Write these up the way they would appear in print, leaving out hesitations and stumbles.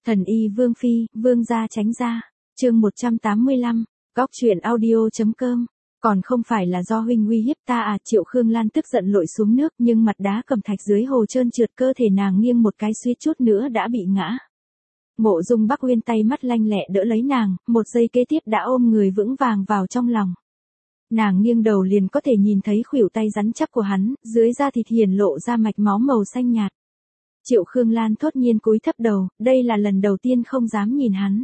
Thần y Vương Phi, Vương gia tránh ra. Chương 185, Góc truyện audio.com. Còn không phải là do huynh uy hiếp ta à? Triệu Khương Lan tức giận lội xuống nước, nhưng mặt đá cẩm thạch dưới hồ trơn trượt, cơ thể nàng nghiêng một cái suýt chút nữa đã bị ngã. Mộ Dung Bắc Uyên tay mắt lanh lẹ đỡ lấy nàng, một giây kế tiếp đã ôm người vững vàng vào trong lòng. Nàng nghiêng đầu liền có thể nhìn thấy khuỷu tay rắn chắc của hắn, dưới da thịt hiển lộ ra mạch máu màu xanh nhạt. Triệu Khương Lan thốt nhiên cúi thấp đầu, đây là lần đầu tiên không dám nhìn hắn.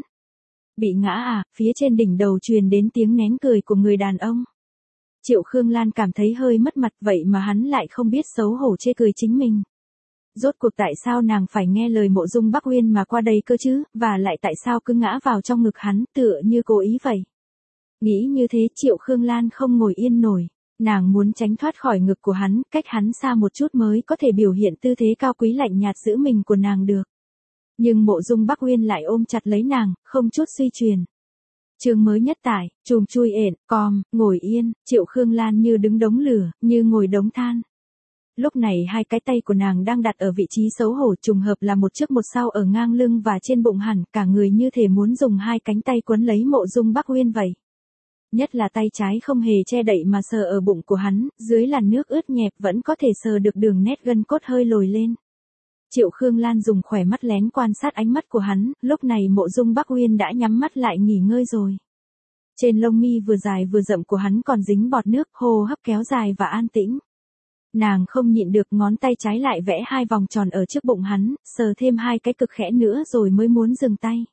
Bị ngã à? Phía trên đỉnh đầu truyền đến tiếng nén cười của người đàn ông. Triệu Khương Lan cảm thấy hơi mất mặt, vậy mà hắn lại không biết xấu hổ chê cười chính mình. Rốt cuộc tại sao nàng phải nghe lời Mộ Dung Bắc Uyên mà qua đây cơ chứ, và lại tại sao cứ ngã vào trong ngực hắn, tựa như cố ý vậy. Nghĩ như thế Triệu Khương Lan không ngồi yên nổi, nàng muốn tránh thoát khỏi ngực của hắn, cách hắn xa một chút mới có thể biểu hiện tư thế cao quý lạnh nhạt giữ mình của nàng được. Nhưng Mộ Dung Bắc Uyên lại ôm chặt lấy nàng, không chút suy truyền. Chương mới nhất tải, chùm chui ện, ngồi yên, Triệu Khương Lan như đứng đống lửa, như ngồi đống than. Lúc này hai cái tay của nàng đang đặt ở vị trí xấu hổ, trùng hợp là một trước một sau ở ngang lưng và trên bụng hẳn, cả người như thể muốn dùng hai cánh tay quấn lấy Mộ Dung Bắc Uyên vậy. Nhất là tay trái không hề che đậy mà sờ ở bụng của hắn, dưới làn nước ướt nhẹp vẫn có thể sờ được đường nét gân cốt hơi lồi lên. Triệu Khương Lan dùng khỏe mắt lén quan sát ánh mắt của hắn, lúc này Mộ Dung Bắc Uyên đã nhắm mắt lại nghỉ ngơi rồi. Trên lông mi vừa dài vừa rậm của hắn còn dính bọt nước, hô hấp kéo dài và an tĩnh. Nàng không nhịn được, ngón tay trái lại vẽ hai vòng tròn ở trước bụng hắn, sờ thêm hai cái cực khẽ nữa rồi mới muốn dừng tay.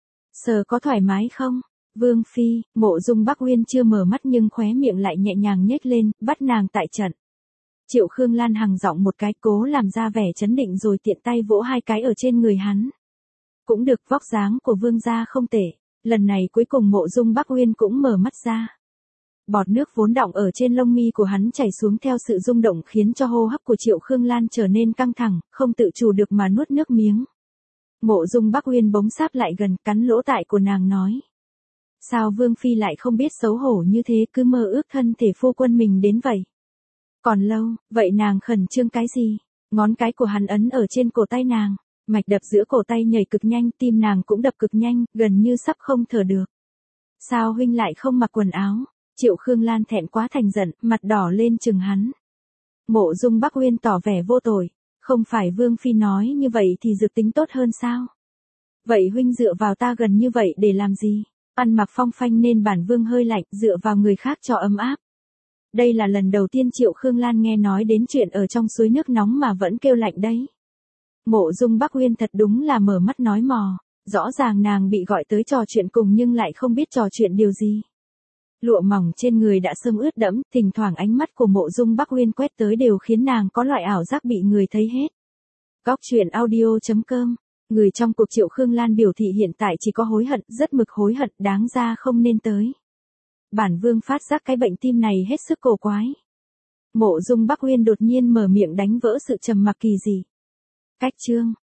Sờ có thoải mái không? Vương Phi, Mộ Dung Bắc Uyên chưa mở mắt nhưng khóe miệng lại nhẹ nhàng nhếch lên, bắt nàng tại trận. Triệu Khương Lan hằng giọng một cái, cố làm ra vẻ chấn định rồi tiện tay vỗ hai cái ở trên người hắn. Cũng được, vóc dáng của vương gia không tệ. Lần này cuối cùng Mộ Dung Bắc Uyên cũng mở mắt ra. Bọt nước vốn đọng ở trên lông mi của hắn chảy xuống theo sự rung động khiến cho hô hấp của Triệu Khương Lan trở nên căng thẳng, không tự chủ được mà nuốt nước miếng. Mộ Dung Bắc Uyên bỗng sáp lại gần, cắn lỗ tai của nàng nói. Sao Vương Phi lại không biết xấu hổ như thế, cứ mơ ước thân thể phu quân mình đến vậy? Còn lâu, vậy nàng khẩn trương cái gì? Ngón cái của hắn ấn ở trên cổ tay nàng, mạch đập giữa cổ tay nhảy cực nhanh, tim nàng cũng đập cực nhanh, gần như sắp không thở được. Sao huynh lại không mặc quần áo? Triệu Khương Lan thẹn quá thành giận, mặt đỏ lên chừng hắn. Mộ Dung Bắc Uyên tỏ vẻ vô tội, không phải Vương Phi nói như vậy thì dự tính tốt hơn sao? Vậy huynh dựa vào ta gần như vậy để làm gì? Ăn mặc phong phanh nên bản vương hơi lạnh, dựa vào người khác cho ấm áp. Đây là lần đầu tiên Triệu Khương Lan nghe nói đến chuyện ở trong suối nước nóng mà vẫn kêu lạnh đấy. Mộ Dung Bắc Uyên thật đúng là mở mắt nói mò, rõ ràng nàng bị gọi tới trò chuyện cùng nhưng lại không biết trò chuyện điều gì. Lụa mỏng trên người đã sưng ướt đẫm, thỉnh thoảng ánh mắt của Mộ Dung Bắc Uyên quét tới đều khiến nàng có loại ảo giác bị người thấy hết. Góc truyện audio.com. Người trong cuộc Triệu Khương Lan biểu thị hiện tại chỉ có hối hận, rất mực hối hận, đáng ra không nên tới. Bản vương phát giác cái bệnh tim này hết sức cổ quái. Mộ Dung Bắc Uyên đột nhiên mở miệng đánh vỡ sự trầm mặc kỳ dị. Cách chương.